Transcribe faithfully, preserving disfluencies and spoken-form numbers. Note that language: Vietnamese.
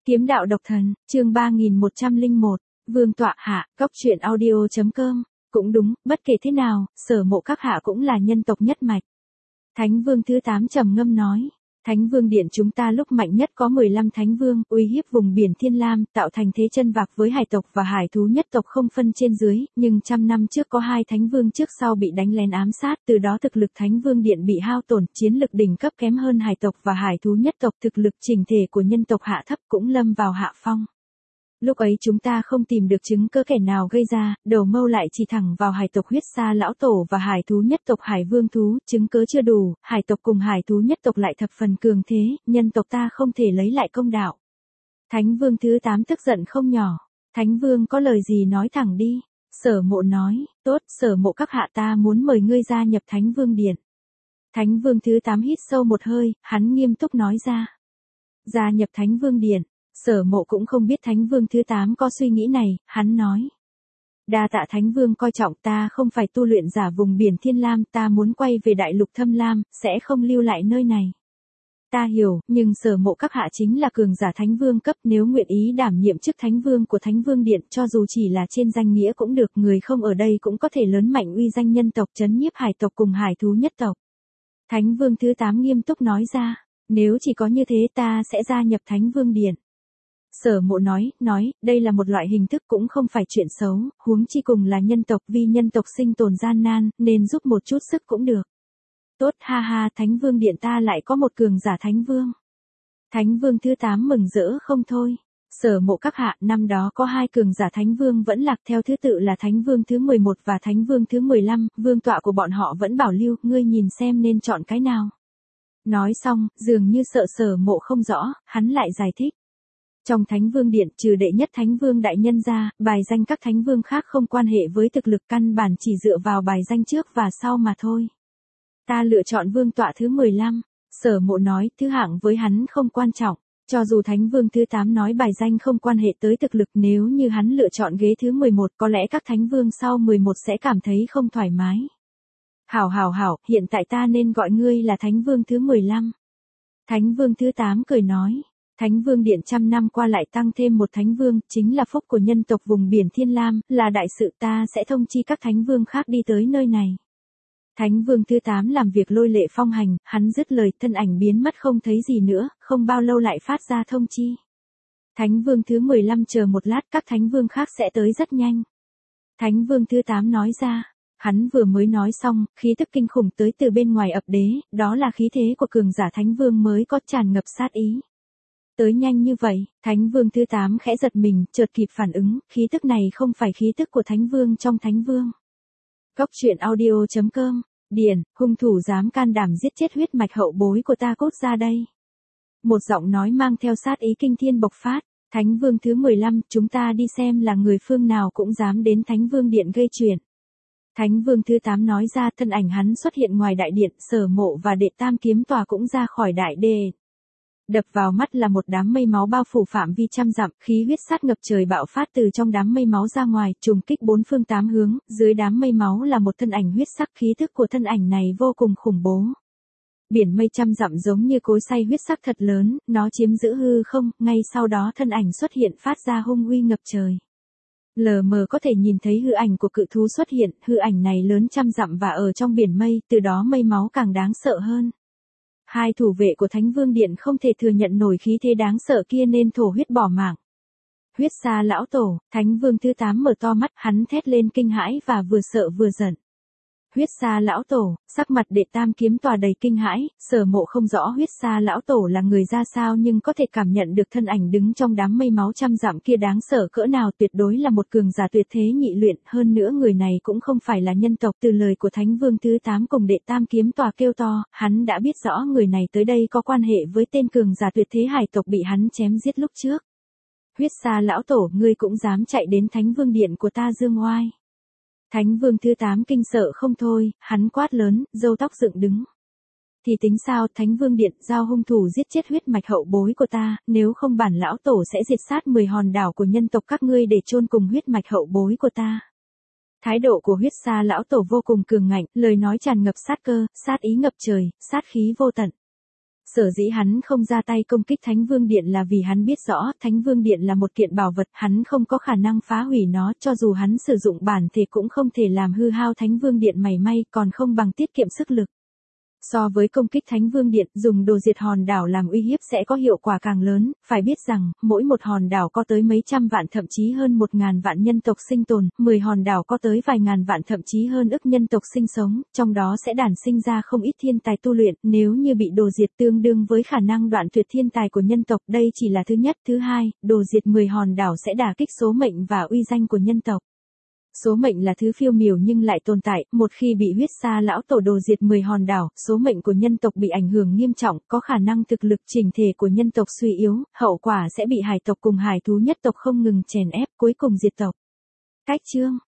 Kiếm đạo độc thần, chương ba nghìn một trăm lẻ một, Vương tọa hạ, góc truyện audio chấm com. Cũng đúng, bất kể thế nào, Sở Mộ các hạ cũng là nhân tộc nhất mạch. Thánh Vương thứ tám trầm ngâm nói. Thánh Vương Điện chúng ta lúc mạnh nhất có mười lăm Thánh Vương, uy hiếp vùng biển Thiên Lam, tạo thành thế chân vạc với hải tộc và hải thú nhất tộc không phân trên dưới, nhưng trăm năm trước có hai Thánh Vương trước sau bị đánh lén ám sát, từ đó thực lực Thánh Vương Điện bị hao tổn, chiến lực đỉnh cấp kém hơn hải tộc và hải thú nhất tộc, thực lực chỉnh thể của nhân tộc hạ thấp cũng lâm vào hạ phong. Lúc ấy chúng ta không tìm được chứng cứ kẻ nào gây ra, đầu mâu lại chỉ thẳng vào hải tộc huyết sa lão tổ và hải thú nhất tộc hải vương thú, chứng cứ chưa đủ, hải tộc cùng hải thú nhất tộc lại thập phần cường thế, nhân tộc ta không thể lấy lại công đạo. Thánh Vương thứ tám tức giận không nhỏ. Thánh Vương có lời gì nói thẳng đi. Sở Mộ nói, tốt, Sở Mộ các hạ ta muốn mời ngươi gia nhập Thánh Vương Điện. Thánh Vương thứ tám hít sâu một hơi, hắn nghiêm túc nói ra. Gia nhập Thánh Vương Điện. Sở Mộ cũng không biết Thánh Vương thứ tám có suy nghĩ này, hắn nói. Đa tạ Thánh Vương coi trọng, ta không phải tu luyện giả vùng biển Thiên Lam, ta muốn quay về đại lục Thâm Lam, sẽ không lưu lại nơi này. Ta hiểu, nhưng Sở Mộ các hạ chính là cường giả Thánh Vương cấp, nếu nguyện ý đảm nhiệm chức Thánh Vương của Thánh Vương Điện, cho dù chỉ là trên danh nghĩa cũng được, người không ở đây cũng có thể lớn mạnh uy danh nhân tộc, trấn nhiếp hải tộc cùng hải thú nhất tộc. Thánh Vương thứ tám nghiêm túc nói ra, nếu chỉ có như thế ta sẽ gia nhập Thánh Vương Điện. Sở Mộ nói, nói, đây là một loại hình thức cũng không phải chuyện xấu, huống chi cùng là nhân tộc, vì nhân tộc sinh tồn gian nan, nên giúp một chút sức cũng được. Tốt, ha ha, Thánh Vương Điện ta lại có một cường giả Thánh Vương. Thánh Vương thứ tám mừng rỡ không thôi. Sở Mộ các hạ, năm đó có hai cường giả Thánh Vương vẫn lạc theo thứ tự là Thánh Vương thứ mười một và Thánh Vương thứ mười lăm, vương tọa của bọn họ vẫn bảo lưu, ngươi nhìn xem nên chọn cái nào. Nói xong, dường như sợ Sở Mộ không rõ, hắn lại giải thích. Trong Thánh Vương Điện, trừ đệ nhất Thánh Vương đại nhân ra, bài danh các Thánh Vương khác không quan hệ với thực lực, căn bản chỉ dựa vào bài danh trước và sau mà thôi. Ta lựa chọn vương tọa thứ mười lăm, Sở Mộ nói, thứ hạng với hắn không quan trọng, cho dù Thánh Vương thứ tám nói bài danh không quan hệ tới thực lực, nếu như hắn lựa chọn ghế thứ mười một, có lẽ các Thánh Vương sau mười một sẽ cảm thấy không thoải mái. Hảo hảo hảo, hiện tại ta nên gọi ngươi là Thánh Vương thứ mười lăm. Thánh Vương thứ tám cười nói. Thánh Vương Điện trăm năm qua lại tăng thêm một Thánh Vương, chính là phúc của nhân tộc vùng biển Thiên Lam, là đại sự, ta sẽ thông chi các Thánh Vương khác đi tới nơi này. Thánh Vương thứ tám làm việc lôi lệ phong hành, hắn dứt lời, thân ảnh biến mất không thấy gì nữa, không bao lâu lại phát ra thông chi. Thánh Vương thứ mười lăm chờ một lát, các Thánh Vương khác sẽ tới rất nhanh. Thánh Vương thứ tám nói ra. Hắn vừa mới nói xong, khí tức kinh khủng tới từ bên ngoài ập đế, đó là khí thế của cường giả Thánh Vương mới có, tràn ngập sát ý. Tới nhanh như vậy, Thánh Vương thứ tám khẽ giật mình, chợt kịp phản ứng, khí tức này không phải khí tức của Thánh Vương trong Thánh Vương. Góc truyện audio chấm com, Điền, hung thủ dám can đảm giết chết huyết mạch hậu bối của ta cút ra đây. Một giọng nói mang theo sát ý kinh thiên bộc phát, Thánh Vương thứ mười lăm, chúng ta đi xem là người phương nào cũng dám đến Thánh Vương Điện gây chuyện. Thánh Vương thứ tám nói ra, thân ảnh hắn xuất hiện ngoài đại điện, Sở Mộ và đệ tam kiếm tòa cũng ra khỏi đại điện. Đập vào mắt là một đám mây máu bao phủ phạm vi trăm dặm, khí huyết sát ngập trời bạo phát từ trong đám mây máu ra ngoài, trùng kích bốn phương tám hướng, dưới đám mây máu là một thân ảnh huyết sắc, khí thức của thân ảnh này vô cùng khủng bố. Biển mây trăm dặm giống như cối xay huyết sắc thật lớn, nó chiếm giữ hư không, ngay sau đó thân ảnh xuất hiện phát ra hung uy ngập trời. Lờ mờ có thể nhìn thấy hư ảnh của cự thú xuất hiện, hư ảnh này lớn trăm dặm và ở trong biển mây, từ đó mây máu càng đáng sợ hơn. Hai thủ vệ của Thánh Vương Điện không thể thừa nhận nổi khí thế đáng sợ kia nên thổ huyết bỏ mạng. Huyết sa lão tổ, Thánh Vương thứ tám mở to mắt, hắn thét lên kinh hãi và vừa sợ vừa giận. Huyết sa lão tổ, sắc mặt đệ tam kiếm tòa đầy kinh hãi, Sở Mộ không rõ huyết sa lão tổ là người ra sao nhưng có thể cảm nhận được thân ảnh đứng trong đám mây máu trăm dặm kia đáng sợ cỡ nào, tuyệt đối là một cường giả tuyệt thế nhị luyện, hơn nữa người này cũng không phải là nhân tộc, từ lời của Thánh Vương thứ tám cùng đệ tam kiếm tòa kêu to, hắn đã biết rõ người này tới đây có quan hệ với tên cường giả tuyệt thế hải tộc bị hắn chém giết lúc trước. Huyết sa lão tổ, ngươi cũng dám chạy đến Thánh Vương Điện của ta dương oai. Thánh Vương thứ tám kinh sợ không thôi, hắn quát lớn, râu tóc dựng đứng. Thì tính sao, Thánh Vương Điện, giao hung thủ giết chết huyết mạch hậu bối của ta, nếu không bản lão tổ sẽ diệt sát mười hòn đảo của nhân tộc các ngươi để chôn cùng huyết mạch hậu bối của ta. Thái độ của huyết sa lão tổ vô cùng cường ngạnh, lời nói tràn ngập sát cơ, sát ý ngập trời, sát khí vô tận. Sở dĩ hắn không ra tay công kích Thánh Vương Điện là vì hắn biết rõ Thánh Vương Điện là một kiện bảo vật, hắn không có khả năng phá hủy nó, cho dù hắn sử dụng bản thể cũng không thể làm hư hao Thánh Vương Điện mảy may, còn không bằng tiết kiệm sức lực. So với công kích Thánh Vương Điện, dùng đồ diệt hòn đảo làm uy hiếp sẽ có hiệu quả càng lớn, phải biết rằng, mỗi một hòn đảo có tới mấy trăm vạn thậm chí hơn một ngàn vạn nhân tộc sinh tồn, mười hòn đảo có tới vài ngàn vạn thậm chí hơn ức nhân tộc sinh sống, trong đó sẽ đản sinh ra không ít thiên tài tu luyện, nếu như bị đồ diệt tương đương với khả năng đoạn tuyệt thiên tài của nhân tộc, đây chỉ là thứ nhất, thứ hai, đồ diệt mười hòn đảo sẽ đả kích số mệnh và uy danh của nhân tộc. Số mệnh là thứ phiêu miểu nhưng lại tồn tại, một khi bị huyết sa lão tổ đồ diệt mười hòn đảo, số mệnh của nhân tộc bị ảnh hưởng nghiêm trọng, có khả năng thực lực chỉnh thể của nhân tộc suy yếu, hậu quả sẽ bị hải tộc cùng hải thú nhất tộc không ngừng chèn ép, cuối cùng diệt tộc. Cách chương